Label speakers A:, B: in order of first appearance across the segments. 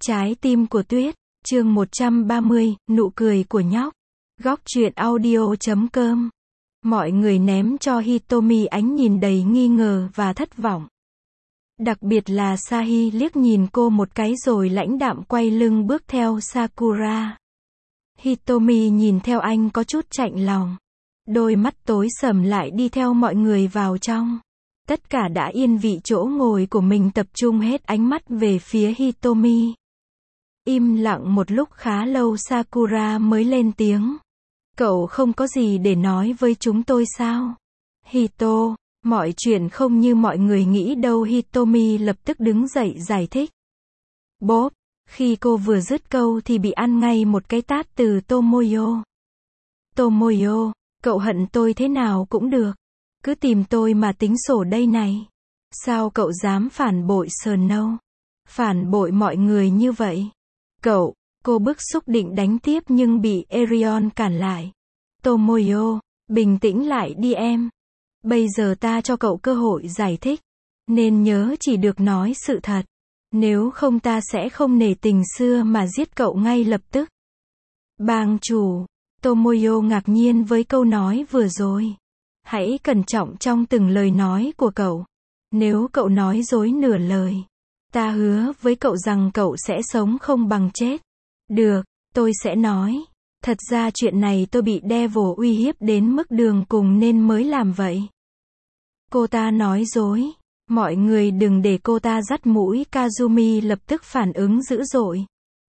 A: Trái tim của tuyết, chương 130, nụ cười của nhóc. Góc truyện audio.com. Mọi người ném cho Hitomi ánh nhìn đầy nghi ngờ và thất vọng. Đặc biệt là Sahi liếc nhìn cô một cái rồi lãnh đạm quay lưng bước theo Sakura. Hitomi nhìn theo anh có chút chạnh lòng. Đôi mắt tối sầm lại đi theo mọi người vào trong. Tất cả đã yên vị chỗ ngồi của mình, tập trung hết ánh mắt về phía Hitomi. Im lặng một lúc khá lâu Sakura mới lên tiếng. Cậu không có gì để nói với chúng tôi sao? Hito, mọi chuyện không như mọi người nghĩ đâu. Hitomi lập tức đứng dậy giải thích. Bốp, khi cô vừa dứt câu thì bị ăn ngay một cái tát từ Tomoyo. Tomoyo, cậu hận tôi thế nào cũng được. Cứ tìm tôi mà tính sổ đây này. Sao cậu dám phản bội Snow? Phản bội mọi người như vậy? Cô bức xúc định đánh tiếp nhưng bị Erion cản lại. Tomoyo, bình tĩnh lại đi em. Bây giờ ta cho cậu cơ hội giải thích. Nên nhớ chỉ được nói sự thật. Nếu không ta sẽ không nể tình xưa mà giết cậu ngay lập tức. Bang chủ, Tomoyo ngạc nhiên với câu nói vừa rồi. Hãy cẩn trọng trong từng lời nói của cậu. Nếu cậu nói dối nửa lời, ta hứa với cậu rằng cậu sẽ sống không bằng chết. Được, tôi sẽ nói. Thật ra chuyện này tôi bị Devil uy hiếp đến mức đường cùng nên mới làm vậy. Cô ta nói dối. Mọi người đừng để cô ta dắt mũi. Kazumi lập tức phản ứng dữ dội.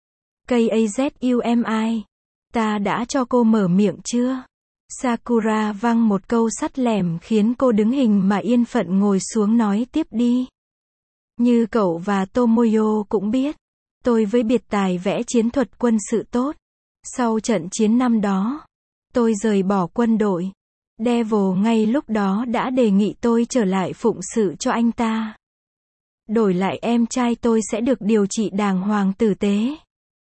A: Kazumi, ta đã cho cô mở miệng chưa? Sakura văng một câu sắt lẻm khiến cô đứng hình mà yên phận ngồi xuống nói tiếp đi. Như cậu và Tomoyo cũng biết, tôi với biệt tài vẽ chiến thuật quân sự tốt. Sau trận chiến năm đó, tôi rời bỏ quân đội. Devil ngay lúc đó đã đề nghị tôi trở lại phụng sự cho anh ta. Đổi lại em trai tôi sẽ được điều trị đàng hoàng tử tế.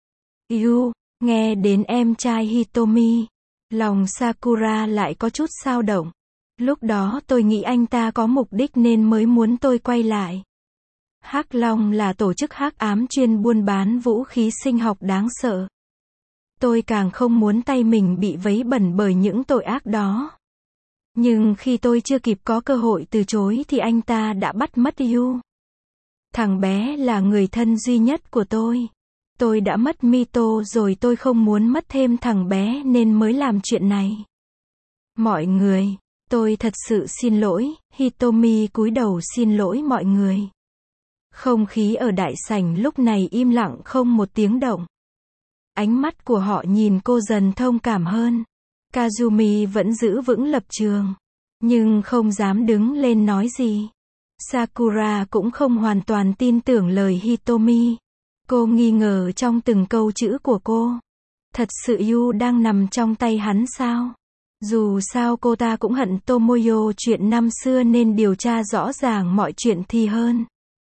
A: Nghe đến em trai Hitomi, lòng Sakura lại có chút dao động. Lúc đó tôi nghĩ anh ta có mục đích nên mới muốn tôi quay lại. Hắc Long là tổ chức hắc ám chuyên buôn bán vũ khí sinh học đáng sợ. Tôi càng không muốn tay mình bị vấy bẩn bởi những tội ác đó. Nhưng khi tôi chưa kịp có cơ hội từ chối thì anh ta đã bắt mất Yu. Thằng bé là người thân duy nhất của tôi. Tôi đã mất Mito rồi, tôi không muốn mất thêm thằng bé nên mới làm chuyện này. Mọi người, tôi thật sự xin lỗi. Hitomi cúi đầu xin lỗi mọi người. Không khí ở đại sảnh lúc này im lặng không một tiếng động. Ánh mắt của họ nhìn cô dần thông cảm hơn. Kazumi vẫn giữ vững lập trường, nhưng không dám đứng lên nói gì. Sakura cũng không hoàn toàn tin tưởng lời Hitomi. Cô nghi ngờ trong từng câu chữ của cô. Thật sự Yu đang nằm trong tay hắn sao? Dù sao cô ta cũng hận Tomoyo chuyện năm xưa nên điều tra rõ ràng mọi chuyện thì hơn.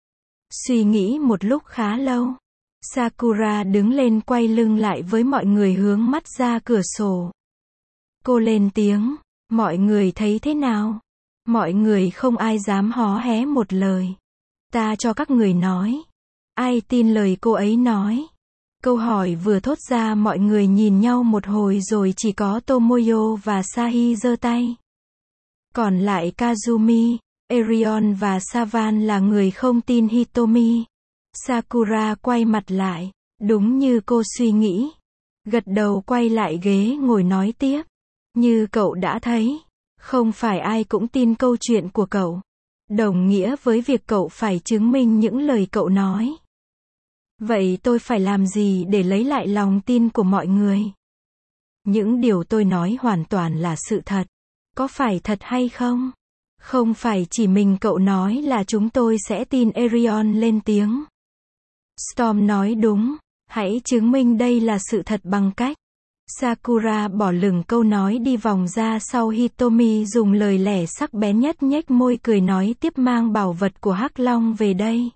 A: Suy nghĩ một lúc khá lâu, Sakura đứng lên quay lưng lại với mọi người hướng mắt ra cửa sổ. Cô lên tiếng, mọi người thấy thế nào? Mọi người không ai dám hó hé một lời. Ta cho các người nói. Ai tin lời cô ấy nói? Câu hỏi vừa thốt ra mọi người nhìn nhau một hồi rồi chỉ có Tomoyo và Sahi giơ tay. Còn lại Kazumi, Erion và Savan là người không tin Hitomi. Sakura quay mặt lại, đúng như cô suy nghĩ. Gật đầu quay lại ghế ngồi nói tiếp. Như cậu đã thấy, không phải ai cũng tin câu chuyện của cậu. Đồng nghĩa với việc cậu phải chứng minh những lời cậu nói. Vậy tôi phải làm gì để lấy lại lòng tin của mọi người? Những điều tôi nói hoàn toàn là sự thật. Có phải thật hay không? Không phải chỉ mình cậu nói là chúng tôi sẽ tin. Erion lên tiếng. Storm nói đúng, hãy chứng minh đây là sự thật bằng cách. Sakura bỏ lửng câu nói đi vòng ra sau. Hitomi dùng lời lẽ sắc bén nhất nhếch môi cười nói tiếp, mang bảo vật của Hắc Long về đây.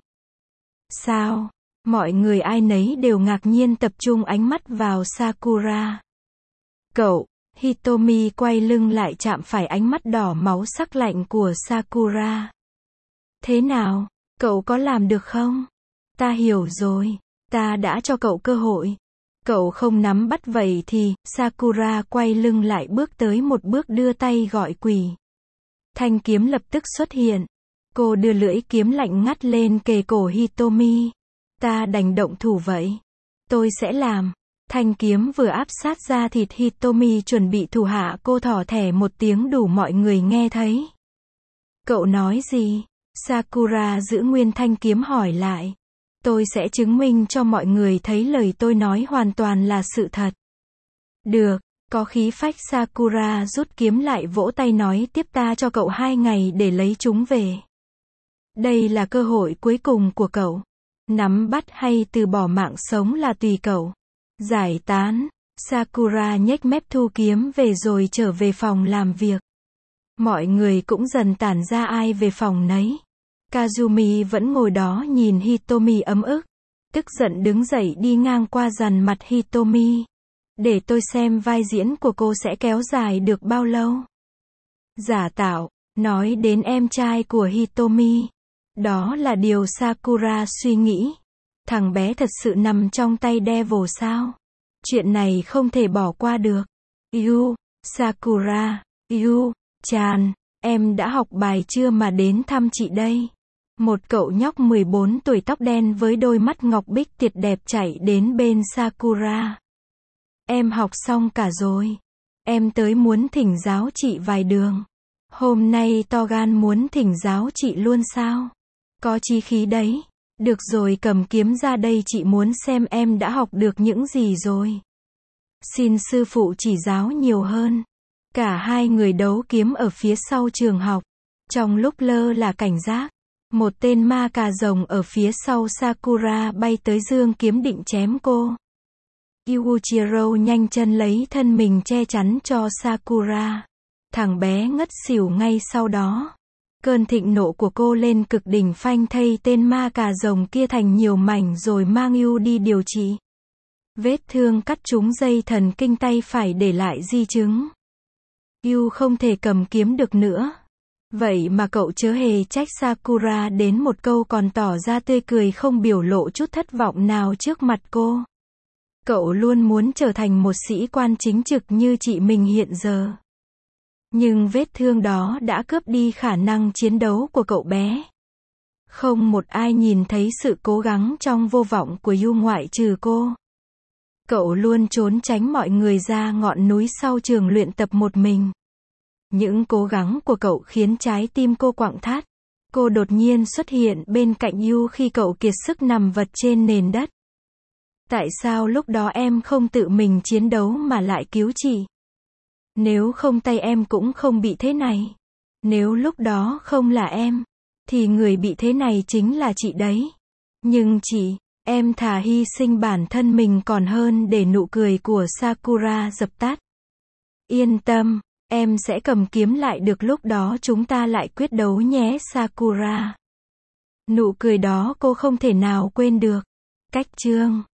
A: Sao? Mọi người ai nấy đều ngạc nhiên tập trung ánh mắt vào Sakura. Cậu, Hitomi quay lưng lại chạm phải ánh mắt đỏ máu sắc lạnh của Sakura. Thế nào? Cậu có làm được không? Ta hiểu rồi. Ta đã cho cậu cơ hội. Cậu không nắm bắt vậy thì, Sakura quay lưng lại bước tới một bước đưa tay gọi quỷ. Thanh kiếm lập tức xuất hiện. Cô đưa lưỡi kiếm lạnh ngắt lên kề cổ Hitomi. Ta đành động thủ vậy. Tôi sẽ làm. Thanh kiếm vừa áp sát ra thịt Hitomi chuẩn bị thủ hạ cô thỏ thẻ một tiếng đủ mọi người nghe thấy. Cậu nói gì? Sakura giữ nguyên thanh kiếm hỏi lại. Tôi sẽ chứng minh cho mọi người thấy lời tôi nói hoàn toàn là sự thật. Được, có khí phách Sakura rút kiếm lại vỗ tay nói tiếp ta cho cậu 2 ngày để lấy chúng về. Đây là cơ hội cuối cùng của cậu. Nắm bắt hay từ bỏ mạng sống là tùy cậu. Giải tán. Sakura nhếch mép thu kiếm về rồi trở về phòng làm việc. Mọi người cũng dần tản ra ai về phòng nấy. Kazumi vẫn ngồi đó nhìn Hitomi ấm ức. Tức giận đứng dậy đi ngang qua dằn mặt Hitomi. Để tôi xem vai diễn của cô sẽ kéo dài được bao lâu. Giả tạo, nói đến em trai của Hitomi. Đó là điều Sakura suy nghĩ. Thằng bé thật sự nằm trong tay Devil sao? Chuyện này không thể bỏ qua được. Sakura, chan, em đã học bài chưa mà đến thăm chị đây? Một cậu nhóc 14 tuổi tóc đen với đôi mắt ngọc bích tuyệt đẹp chạy đến bên Sakura. Em học xong cả rồi. Em tới muốn thỉnh giáo chị vài đường. Hôm nay to gan muốn thỉnh giáo chị luôn sao? Có chí khí đấy. Được rồi cầm kiếm ra đây chị muốn xem em đã học được những gì rồi. Xin sư phụ chỉ giáo nhiều hơn. Cả hai người đấu kiếm ở phía sau trường học. Trong lúc lơ là cảnh giác, một tên ma cà rồng ở phía sau Sakura bay tới giương kiếm định chém cô. Yuichiro nhanh chân lấy thân mình che chắn cho Sakura. Thằng bé ngất xỉu ngay sau đó. Cơn thịnh nộ của cô lên cực đỉnh phanh thây tên ma cà rồng kia thành nhiều mảnh rồi mang Yu đi điều trị. Vết thương cắt trúng dây thần kinh tay phải để lại di chứng. Yu không thể cầm kiếm được nữa. Vậy mà cậu chớ hề trách Sakura đến một câu còn tỏ ra tươi cười không biểu lộ chút thất vọng nào trước mặt cô. Cậu luôn muốn trở thành một sĩ quan chính trực như chị mình hiện giờ. Nhưng vết thương đó đã cướp đi khả năng chiến đấu của cậu bé. Không một ai nhìn thấy sự cố gắng trong vô vọng của Yu ngoại trừ cô. Cậu luôn trốn tránh mọi người ra ngọn núi sau trường luyện tập một mình. Những cố gắng của cậu khiến trái tim cô quặn thắt. Cô đột nhiên xuất hiện bên cạnh Yu khi cậu kiệt sức nằm vật trên nền đất. Tại sao lúc đó em không tự mình chiến đấu mà lại cứu chị? Nếu không tay em cũng không bị thế này. Nếu lúc đó không là em, thì người bị thế này chính là chị đấy. Nhưng chị, em thà hy sinh bản thân mình còn hơn để nụ cười của Sakura dập tắt. Yên tâm, em sẽ cầm kiếm lại được lúc đó chúng ta lại quyết đấu nhé Sakura. Nụ cười đó cô không thể nào quên được. Cách chương